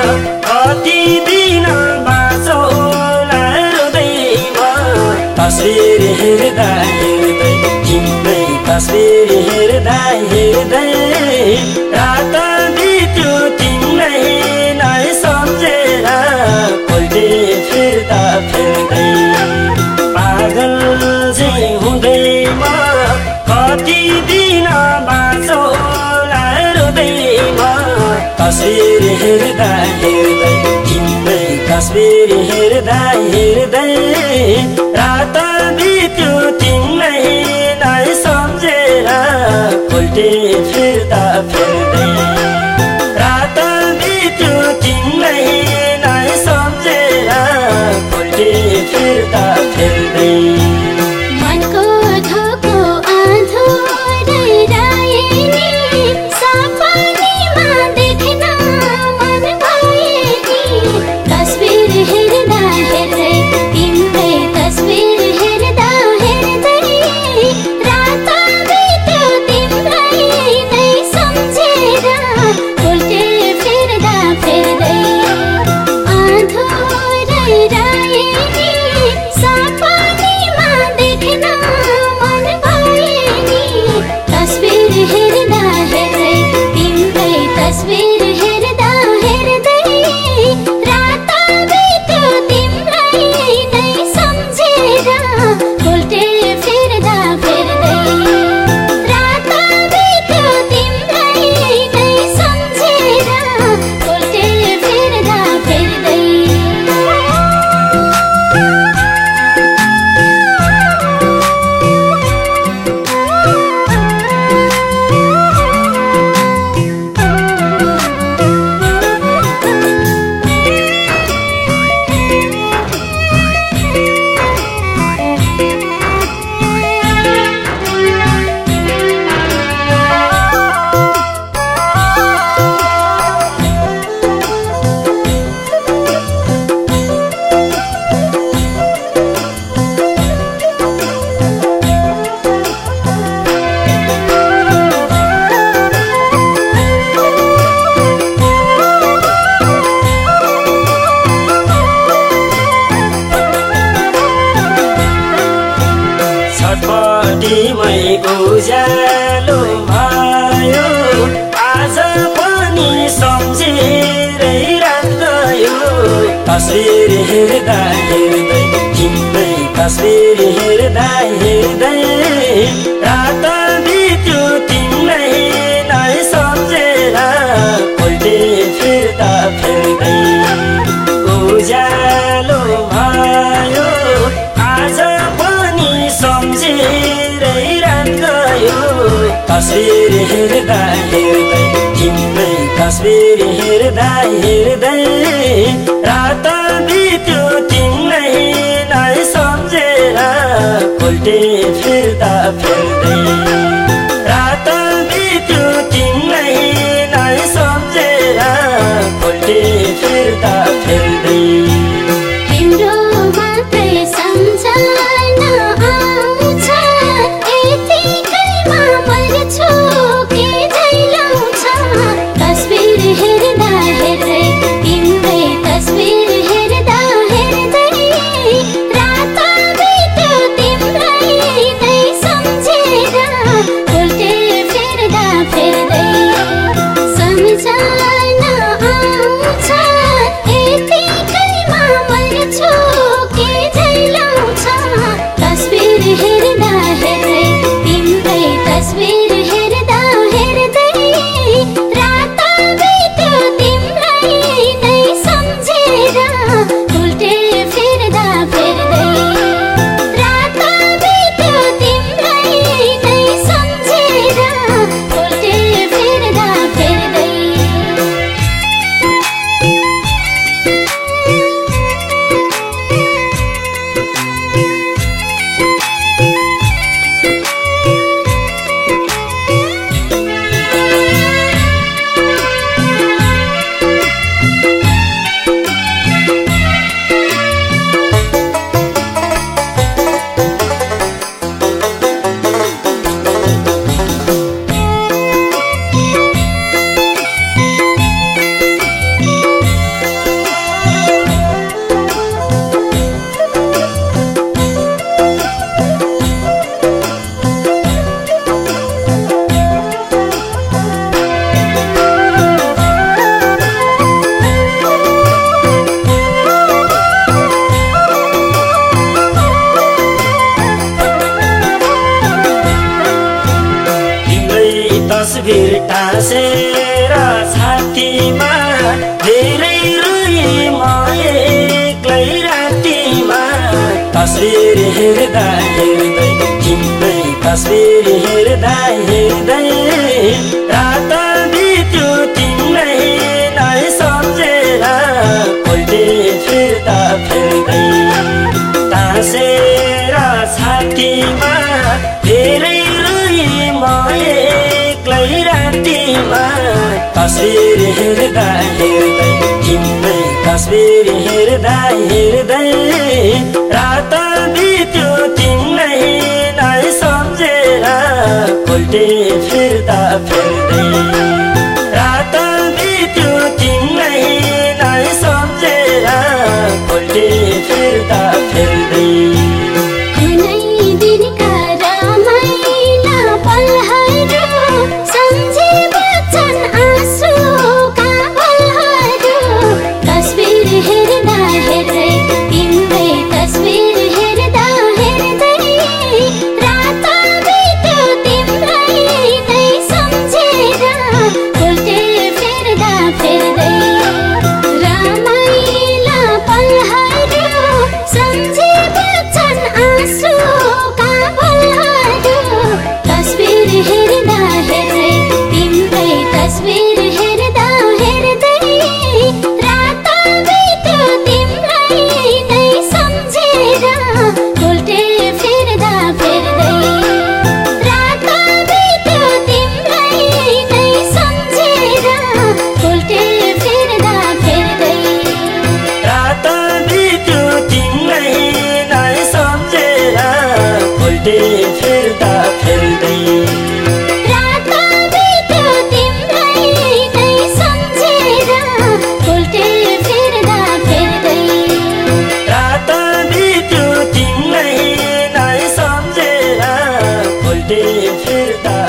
कति दिन बाँचौला रुँदैमा तस्बिर हेर्दा हेर्दै तिम्रै तस्बिर हेर्दा हेर्दै रात बित्यो तिमीलाई नै सम्झेर पल्टे फिर्दा फिर्दै पागल चाहिँ हुँदैमा कति दिन बाँचौला रुँदैमा तस्बिर हेर्दा हेर्दै तिम्रै तस्बिर हेर्दा हेर्दै रात बित्यो तिमीलाई नै सम्झेर पल्टे फिर्दा फिर्दै रात बित्यो तिमीलाई नै सम्झेर पल्टे फिर्दा फिर्दै मनको धोको आँधो डराए नि सपनीमा देख्न मन भए नि तस्बिर हेर्दा हेर्दै तिम्रै तस्बिर हेर्दा हेर्दै रात बित्यो तिमीलाई नै सम्झेर पल्टे फिर्दा फिर्दै आँधो डराए नि सपनीमा देख्न मन भए नि तस्बिर हेर्दा हेर्दै तिम्रै तस्बिर हेर्दा हेर्दै रात बित्यो तिमीलाई नै सम्झेर पल्टे फिर्दा फिर्दै रात बित्यो तिमीलाई नै सम्झेर पल्टे फिर्दा फिर्दै छटपटीमै उज्यालो भयो आज पनि सम्झिरै राख्यो तस्बिर हेर्दा हेर्दै तिम्रै तस्बिर हेर्दा हेर्दै रात बित्यो तिमीलाई नै सम्झेर पल्टे फिर्दा फिर्दै उज्यालो भयो आज पनि सम्झिरै राख्यो तस्बिर हेर्दा हेर्दै तिम्रै तस्बिर हेर्दा हेर्दै रात बित्यो तिमीलाई नै सम्झेर पल्टे फिर्दा फिर्दै रात बित्यो तिमीलाई नै सम्झेर पल्टे फिर्दा फिर्दै तिम्रो मात्रै सम्झना आउँछ यतिकैमा मर्छु के झैलाउँछ तस्बिर हेर्दा हेर्दै तिम्रै तस्बिर हेर्दा हेर्दै रात बित्यो तिमीलाई नै सम्झेर पल्टे फिर्दा फिर्दै सम्झना आउँछ यतिकैमा तस्बिर टाँसेर छातीमा धेरै रोई म एक्लै रातिमा तस्बिर हेर्दा हेर्दै तिम्रै तस्बिर हेर्दा हेर्दै रात बित्यो तिम्रै नै सम्झेर पल्टे फिर्दा फिर्दै टाँसेर छातीमा धेरै रोई म एक्लै रातिमा तस्बिर हेर्दा हेर्दै तिम्रै तस्बिर हेर्दा हेर्दै रात बित्यो तिम्रै नै सम्झेर पल्टे फिर्दा फिर्दै रात बित्यो तिम्रै नै सम्झेर पल्टे फिर्दा फिर्दै फिर्दा फिर्दै रात बित्यो तिम्रै नै सम्झेर पल्टे फिर्दा फिर्दै रात बित्यो तिम्रै नै सम्झेर पल्टे फिर्दा